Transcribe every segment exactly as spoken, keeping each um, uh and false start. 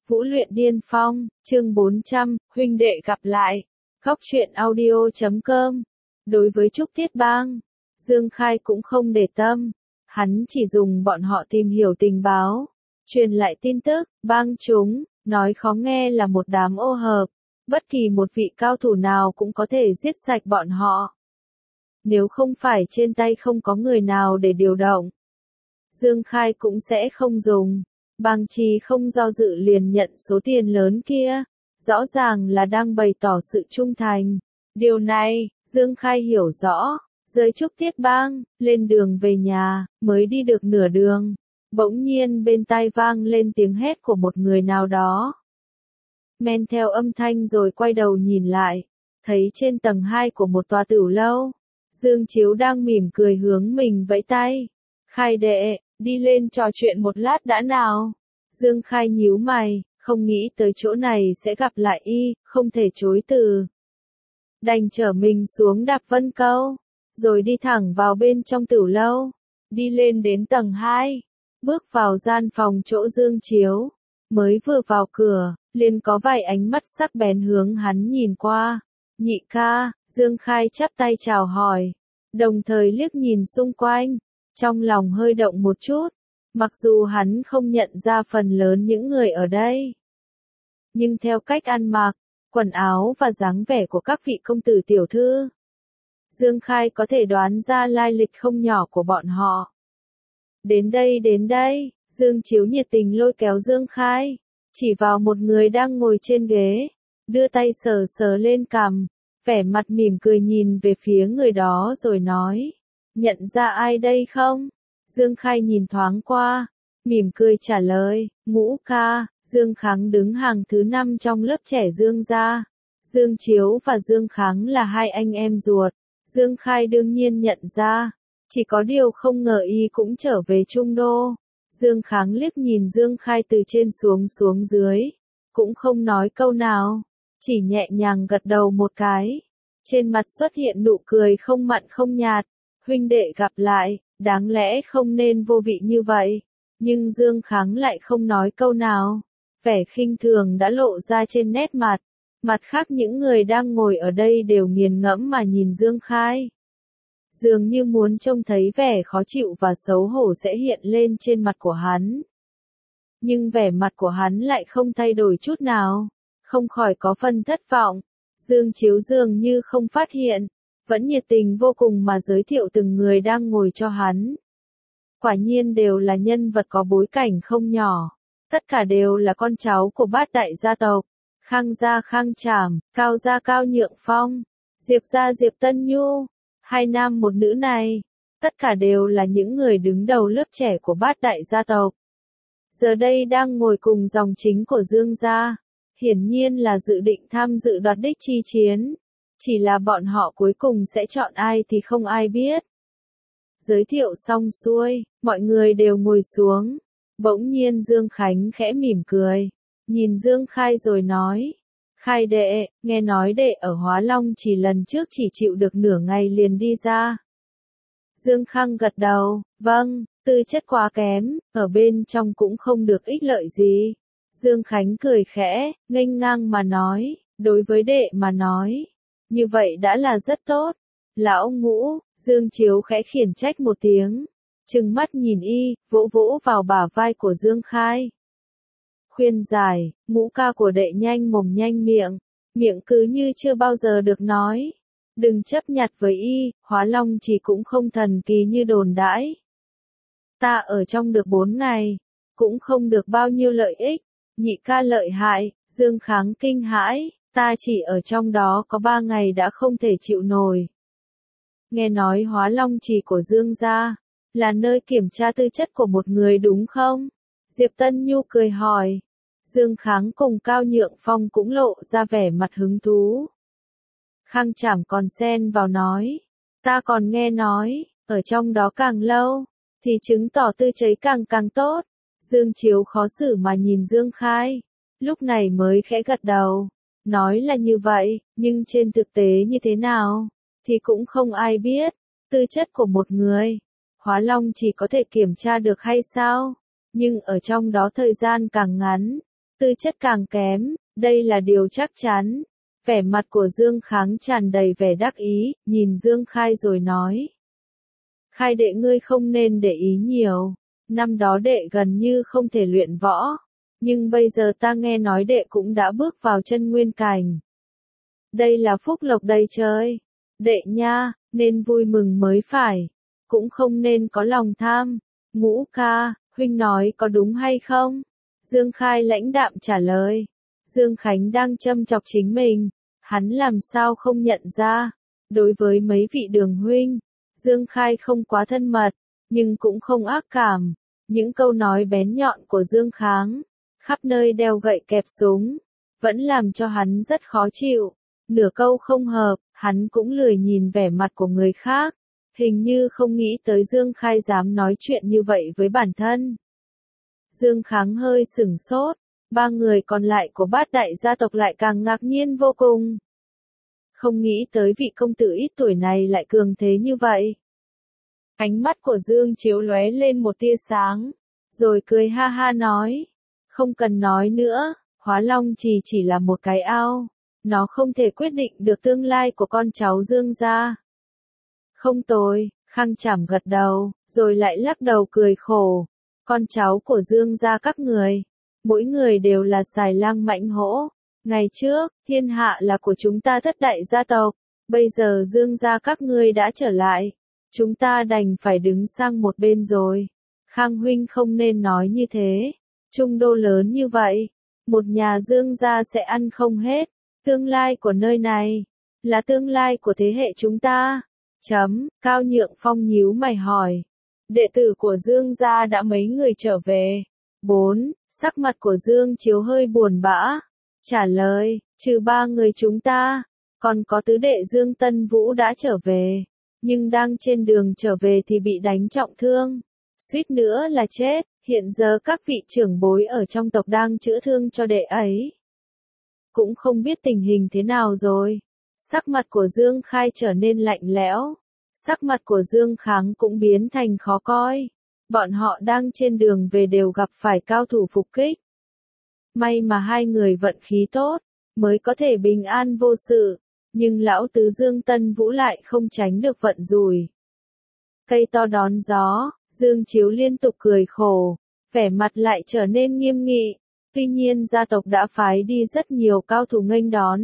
Vũ luyện điên phong, chương bốn trăm, huynh đệ gặp lại. Góc truyện audio chấm com. Đối với Trúc Tiết Bang, Dương Khai cũng không để tâm. Hắn chỉ dùng bọn họ tìm hiểu tình báo, truyền lại tin tức, bang chúng, nói khó nghe là một đám ô hợp. Bất kỳ một vị cao thủ nào cũng có thể giết sạch bọn họ. Nếu không phải trên tay không có người nào để điều động, Dương Khai cũng sẽ không dùng. Bang Trì không do dự liền nhận số tiền lớn kia, rõ ràng là đang bày tỏ sự trung thành. Điều này, Dương Khai hiểu rõ, giới Trúc Tiết Bang, lên đường về nhà, mới đi được nửa đường. Bỗng nhiên bên tai vang lên tiếng hét của một người nào đó. Men theo âm thanh rồi quay đầu nhìn lại, thấy trên tầng hai của một tòa tửu lâu, Dương Chiếu đang mỉm cười hướng mình vẫy tay. Khai đệ, đi lên trò chuyện một lát đã nào. Dương Khai nhíu mày, không nghĩ tới chỗ này sẽ gặp lại y, không thể chối từ. Đành trở mình xuống đạp vân câu, rồi đi thẳng vào bên trong tửu lâu. Đi lên đến tầng hai, bước vào gian phòng chỗ Dương Chiếu. Mới vừa vào cửa, liền có vài ánh mắt sắc bén hướng hắn nhìn qua. Nhị ca, Dương Khai chắp tay chào hỏi, đồng thời liếc nhìn xung quanh. Trong lòng hơi động một chút, mặc dù hắn không nhận ra phần lớn những người ở đây. Nhưng theo cách ăn mặc, quần áo và dáng vẻ của các vị công tử tiểu thư, Dương Khai có thể đoán ra lai lịch không nhỏ của bọn họ. Đến đây đến đây, Dương Chiếu nhiệt tình lôi kéo Dương Khai, chỉ vào một người đang ngồi trên ghế, đưa tay sờ sờ lên cằm, vẻ mặt mỉm cười nhìn về phía người đó rồi nói. Nhận ra ai đây không? Dương Khai nhìn thoáng qua, mỉm cười trả lời, Ngũ ca. Dương Kháng đứng hàng thứ năm trong lớp trẻ Dương gia. Dương Chiếu và Dương Kháng là hai anh em ruột. Dương Khai đương nhiên nhận ra, chỉ có điều không ngờ y cũng trở về Trung Đô. Dương Kháng liếc nhìn Dương Khai từ trên xuống xuống dưới, cũng không nói câu nào, chỉ nhẹ nhàng gật đầu một cái. Trên mặt xuất hiện nụ cười không mặn không nhạt. Huynh đệ gặp lại, đáng lẽ không nên vô vị như vậy, nhưng Dương Kháng lại không nói câu nào. Vẻ khinh thường đã lộ ra trên nét mặt. Mặt khác những người đang ngồi ở đây đều nghiền ngẫm mà nhìn Dương Khai. Dường như muốn trông thấy vẻ khó chịu và xấu hổ sẽ hiện lên trên mặt của hắn. Nhưng vẻ mặt của hắn lại không thay đổi chút nào, không khỏi có phần thất vọng. Dương Chiếu dường như không phát hiện, vẫn nhiệt tình vô cùng mà giới thiệu từng người đang ngồi cho hắn. Quả nhiên đều là nhân vật có bối cảnh không nhỏ. Tất cả đều là con cháu của bát đại gia tộc. Khang gia Khang Trảm, Cao gia Cao Nhượng Phong, Diệp gia Diệp Tân Nhu. Hai nam một nữ này, tất cả đều là những người đứng đầu lớp trẻ của bát đại gia tộc. Giờ đây đang ngồi cùng dòng chính của Dương gia. Hiển nhiên là dự định tham dự đoạt đích chi chiến. Chỉ là bọn họ cuối cùng sẽ chọn ai thì không ai biết. Giới thiệu xong xuôi, mọi người đều ngồi xuống. Bỗng nhiên Dương Khánh khẽ mỉm cười, nhìn Dương Khai rồi nói. Khai đệ, nghe nói đệ ở Hóa Long chỉ lần trước chỉ chịu được nửa ngày liền đi ra. Dương Khang gật đầu, vâng, tư chất quá kém, ở bên trong cũng không được ích lợi gì. Dương Khánh cười khẽ, nghênh ngang mà nói, đối với đệ mà nói, như vậy đã là rất tốt. Lão Ngũ, Dương Chiếu khẽ khiển trách một tiếng, trừng mắt nhìn y, vỗ vỗ vào bả vai của Dương Khai. Khuyên giải, Ngũ ca của đệ nhanh mồm nhanh miệng, miệng cứ như chưa bao giờ được nói. Đừng chấp nhặt với y, Hóa Long chỉ cũng không thần kỳ như đồn đãi. Ta ở trong được bốn ngày, cũng không được bao nhiêu lợi ích. Nhị ca lợi hại, Dương Kháng kinh hãi, ta chỉ ở trong đó có ba ngày đã không thể chịu nổi. Nghe nói Hóa Long Trì của Dương gia là nơi kiểm tra tư chất của một người đúng không? Diệp Tân Nhu cười hỏi. Dương Kháng cùng Cao Nhượng Phong cũng lộ ra vẻ mặt hứng thú. Khang Trảm còn xen vào nói, ta còn nghe nói, ở trong đó càng lâu, thì chứng tỏ tư chất càng càng tốt. Dương Chiếu khó xử mà nhìn Dương Khai, lúc này mới khẽ gật đầu, nói là như vậy, nhưng trên thực tế như thế nào, thì cũng không ai biết. Tư chất của một người, Hóa Long chỉ có thể kiểm tra được hay sao, nhưng ở trong đó thời gian càng ngắn, tư chất càng kém, đây là điều chắc chắn. Vẻ mặt của Dương Kháng tràn đầy vẻ đắc ý, nhìn Dương Khai rồi nói. Khai đệ ngươi không nên để ý nhiều, năm đó đệ gần như không thể luyện võ, nhưng bây giờ ta nghe nói đệ cũng đã bước vào chân nguyên cảnh. Đây là phúc lộc đầy trời, đệ nha, nên vui mừng mới phải, cũng không nên có lòng tham. Ngũ ca, huynh nói có đúng hay không? Dương Khai lãnh đạm trả lời. Dương Khánh đang châm chọc chính mình, hắn làm sao không nhận ra. Đối với mấy vị đường huynh, Dương Khai không quá thân mật, nhưng cũng không ác cảm. Những câu nói bén nhọn của Dương Kháng, khắp nơi đeo gậy kẹp súng, vẫn làm cho hắn rất khó chịu. Nửa câu không hợp, hắn cũng lười nhìn vẻ mặt của người khác, hình như không nghĩ tới Dương Khai dám nói chuyện như vậy với bản thân. Dương Kháng hơi sửng sốt, ba người còn lại của bát đại gia tộc lại càng ngạc nhiên vô cùng. Không nghĩ tới vị công tử ít tuổi này lại cường thế như vậy. Ánh mắt của Dương Chiếu lóe lên một tia sáng, rồi cười ha ha nói, không cần nói nữa, Hóa Long Trì chỉ là một cái ao, nó không thể quyết định được tương lai của con cháu Dương gia. Không tồi, Khang Trảm gật đầu, rồi lại lắc đầu cười khổ. Con cháu của Dương gia các người, mỗi người đều là xài lang mãnh hổ. Ngày trước, thiên hạ là của chúng ta thất đại gia tộc, bây giờ Dương gia các ngươi đã trở lại, chúng ta đành phải đứng sang một bên rồi. Khang huynh không nên nói như thế, Trung Đô lớn như vậy, một nhà Dương gia sẽ ăn không hết, tương lai của nơi này, là tương lai của thế hệ chúng ta. Chấm, Cao Nhượng Phong nhíu mày hỏi. Đệ tử của Dương gia đã mấy người trở về? Bốn, sắc mặt của Dương Chiếu hơi buồn bã. Trả lời, trừ ba người chúng ta, còn có tứ đệ Dương Tân Vũ đã trở về, nhưng đang trên đường trở về thì bị đánh trọng thương, suýt nữa là chết, hiện giờ các vị trưởng bối ở trong tộc đang chữa thương cho đệ ấy. Cũng không biết tình hình thế nào rồi. Sắc mặt của Dương Khai trở nên lạnh lẽo, sắc mặt của Dương Kháng cũng biến thành khó coi. Bọn họ đang trên đường về đều gặp phải cao thủ phục kích. May mà hai người vận khí tốt, mới có thể bình an vô sự, nhưng lão tứ Dương Tân Vũ lại không tránh được vận rủi. Cây to đón gió, Dương Chiếu liên tục cười khổ, vẻ mặt lại trở nên nghiêm nghị, tuy nhiên gia tộc đã phái đi rất nhiều cao thủ nghênh đón.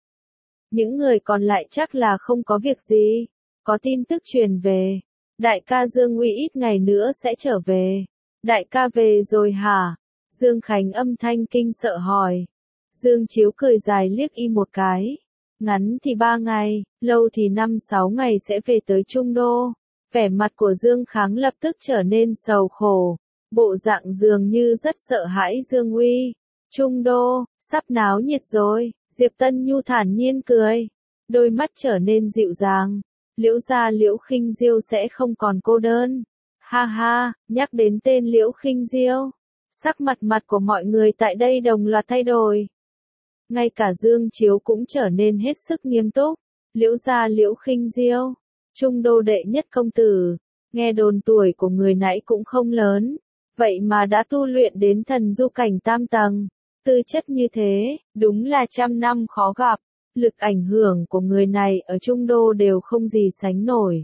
Những người còn lại chắc là không có việc gì, có tin tức truyền về, đại ca Dương Uy ít ngày nữa sẽ trở về. Đại ca về rồi hả? Dương Khánh âm thanh kinh sợ hỏi. Dương Chiếu cười dài liếc y một cái. Ngắn thì ba ngày, lâu thì năm sáu ngày sẽ về tới Trung Đô. Vẻ mặt của Dương Kháng lập tức trở nên sầu khổ. Bộ dạng dường như rất sợ hãi Dương Uy. Trung Đô, sắp náo nhiệt rồi. Diệp Tân Nhu thản nhiên cười. Đôi mắt trở nên dịu dàng. Liễu gia Liễu Khinh Diêu sẽ không còn cô đơn. Ha ha, nhắc đến tên Liễu Khinh Diêu, sắc mặt mặt của mọi người tại đây đồng loạt thay đổi. Ngay cả Dương Chiếu cũng trở nên hết sức nghiêm túc. Liễu gia Liễu Khinh Diêu, Trung Đô đệ nhất công tử, nghe đồn tuổi của người nãy cũng không lớn, vậy mà đã tu luyện đến thần du cảnh tam tầng. Tư chất như thế, đúng là trăm năm khó gặp. Lực ảnh hưởng của người này ở Trung Đô đều không gì sánh nổi.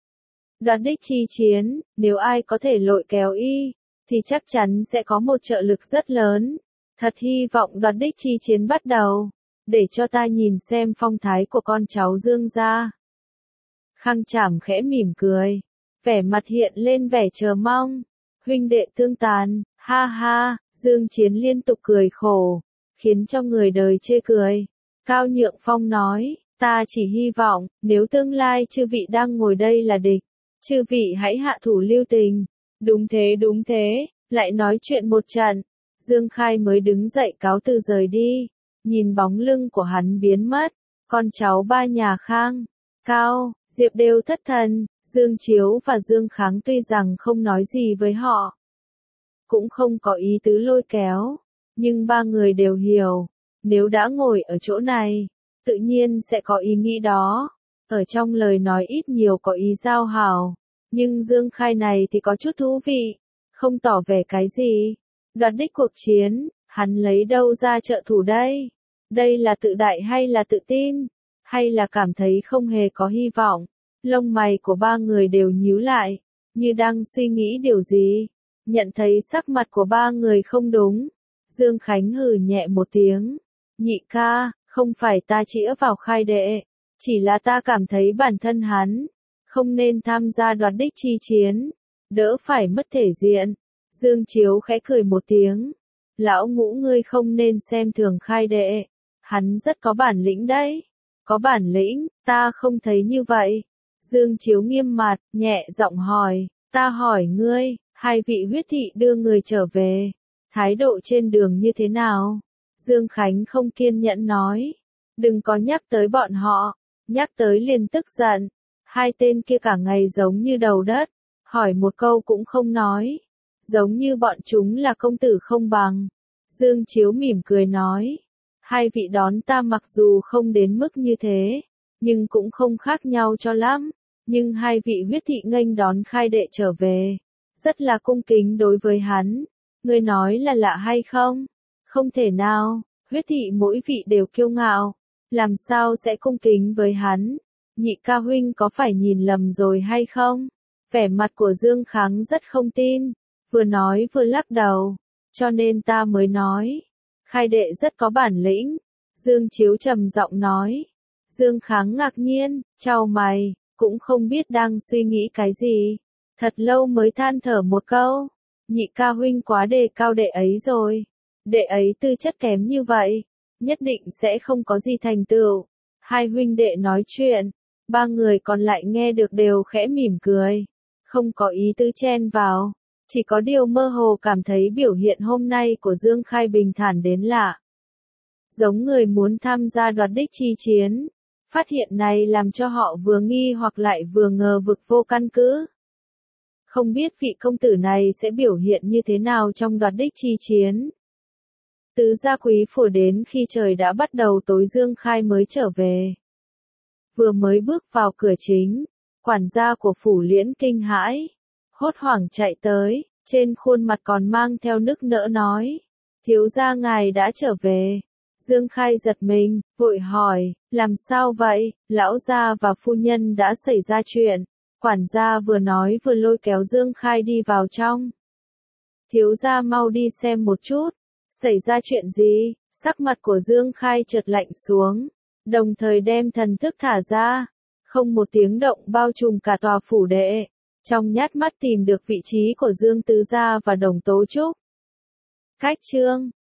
Đoạt đích chi chiến, nếu ai có thể lội kéo y, thì chắc chắn sẽ có một trợ lực rất lớn. Thật hy vọng đoạt đích chi chiến bắt đầu, để cho ta nhìn xem phong thái của con cháu Dương gia. Khang Trảm khẽ mỉm cười, vẻ mặt hiện lên vẻ chờ mong. Huynh đệ tương tàn, ha ha, Dương Chiến liên tục cười khổ, khiến cho người đời chê cười. Cao Nhượng Phong nói, ta chỉ hy vọng, nếu tương lai chư vị đang ngồi đây là địch, chư vị hãy hạ thủ lưu tình. Đúng thế đúng thế, lại nói chuyện một trận. Dương Khai mới đứng dậy cáo từ rời đi, nhìn bóng lưng của hắn biến mất, con cháu ba nhà Khang, Cao, Diệp đều thất thần. Dương Chiếu và Dương Kháng tuy rằng không nói gì với họ, cũng không có ý tứ lôi kéo, nhưng ba người đều hiểu, nếu đã ngồi ở chỗ này, tự nhiên sẽ có ý nghĩ đó. Ở trong lời nói ít nhiều có ý giao hảo, nhưng Dương Khai này thì có chút thú vị, không tỏ vẻ cái gì. Đoạt đích cuộc chiến, Hắn lấy đâu ra trợ thủ đây? Đây là tự đại hay là tự tin? Hay là cảm thấy không hề có hy vọng? Lông mày của ba người đều nhíu lại, như đang suy nghĩ điều gì. Nhận thấy sắc mặt của ba người không đúng, Dương Khánh hừ nhẹ một tiếng. Nhị ca, không phải ta chĩa vào Khai đệ, chỉ là ta cảm thấy bản thân hắn không nên tham gia đoạt đích chi chiến, đỡ phải mất thể diện. Dương Chiếu khẽ cười một tiếng. Lão Ngũ ngươi không nên xem thường Khai đệ, hắn rất có bản lĩnh đấy. Có bản lĩnh, ta không thấy như vậy. Dương Chiếu nghiêm mặt, nhẹ giọng hỏi, ta hỏi ngươi, hai vị huyết thị đưa người trở về, thái độ trên đường như thế nào? Dương Khánh không kiên nhẫn nói, đừng có nhắc tới bọn họ, nhắc tới liền tức giận. Hai tên kia cả ngày giống như đầu đất, hỏi một câu cũng không nói, giống như bọn chúng là công tử không bằng. Dương Chiếu mỉm cười nói, hai vị đón ta mặc dù không đến mức như thế, nhưng cũng không khác nhau cho lắm. Nhưng hai vị huyết thị nghênh đón Khai đệ trở về, rất là cung kính đối với hắn. Ngươi nói là lạ hay không? Không thể nào, huyết thị mỗi vị đều kiêu ngạo, làm sao sẽ cung kính với hắn? Nhị ca huynh có phải nhìn lầm rồi hay không? Vẻ mặt của Dương Khánh rất không tin, vừa nói vừa lắc đầu, cho nên ta mới nói, Khai đệ rất có bản lĩnh. Dương Chiếu trầm giọng nói. Dương Khánh ngạc nhiên, chau mày, cũng không biết đang suy nghĩ cái gì. Thật lâu mới than thở một câu, nhị ca huynh quá đề cao đệ ấy rồi. Đệ ấy tư chất kém như vậy, nhất định sẽ không có gì thành tựu. Hai huynh đệ nói chuyện, ba người còn lại nghe được đều khẽ mỉm cười, không có ý tứ chen vào, chỉ có điều mơ hồ cảm thấy biểu hiện hôm nay của Dương Khai bình thản đến lạ. Giống người muốn tham gia đoạt đích chi chiến. Phát hiện này làm cho họ vừa nghi hoặc lại vừa ngờ vực vô căn cứ. Không biết vị công tử này sẽ biểu hiện như thế nào trong đoạt đích chi chiến. Tứ gia quý phủ đến khi trời đã bắt đầu tối Dương Khai mới trở về. Vừa mới bước vào cửa chính, quản gia của phủ Liễn kinh hãi, hốt hoảng chạy tới, trên khuôn mặt còn mang theo nức nở nói, thiếu gia ngài đã trở về. Dương Khai giật mình, vội hỏi, làm sao vậy, lão gia và phu nhân đã xảy ra chuyện. Quản gia vừa nói vừa lôi kéo Dương Khai đi vào trong. Thiếu gia mau đi xem một chút, xảy ra chuyện gì? Sắc mặt của Dương Khai chợt lạnh xuống, đồng thời đem thần thức thả ra, không một tiếng động bao trùm cả tòa phủ đệ, trong nhát mắt tìm được vị trí của Dương Tứ gia và Đồng Tố Trúc. Cách chương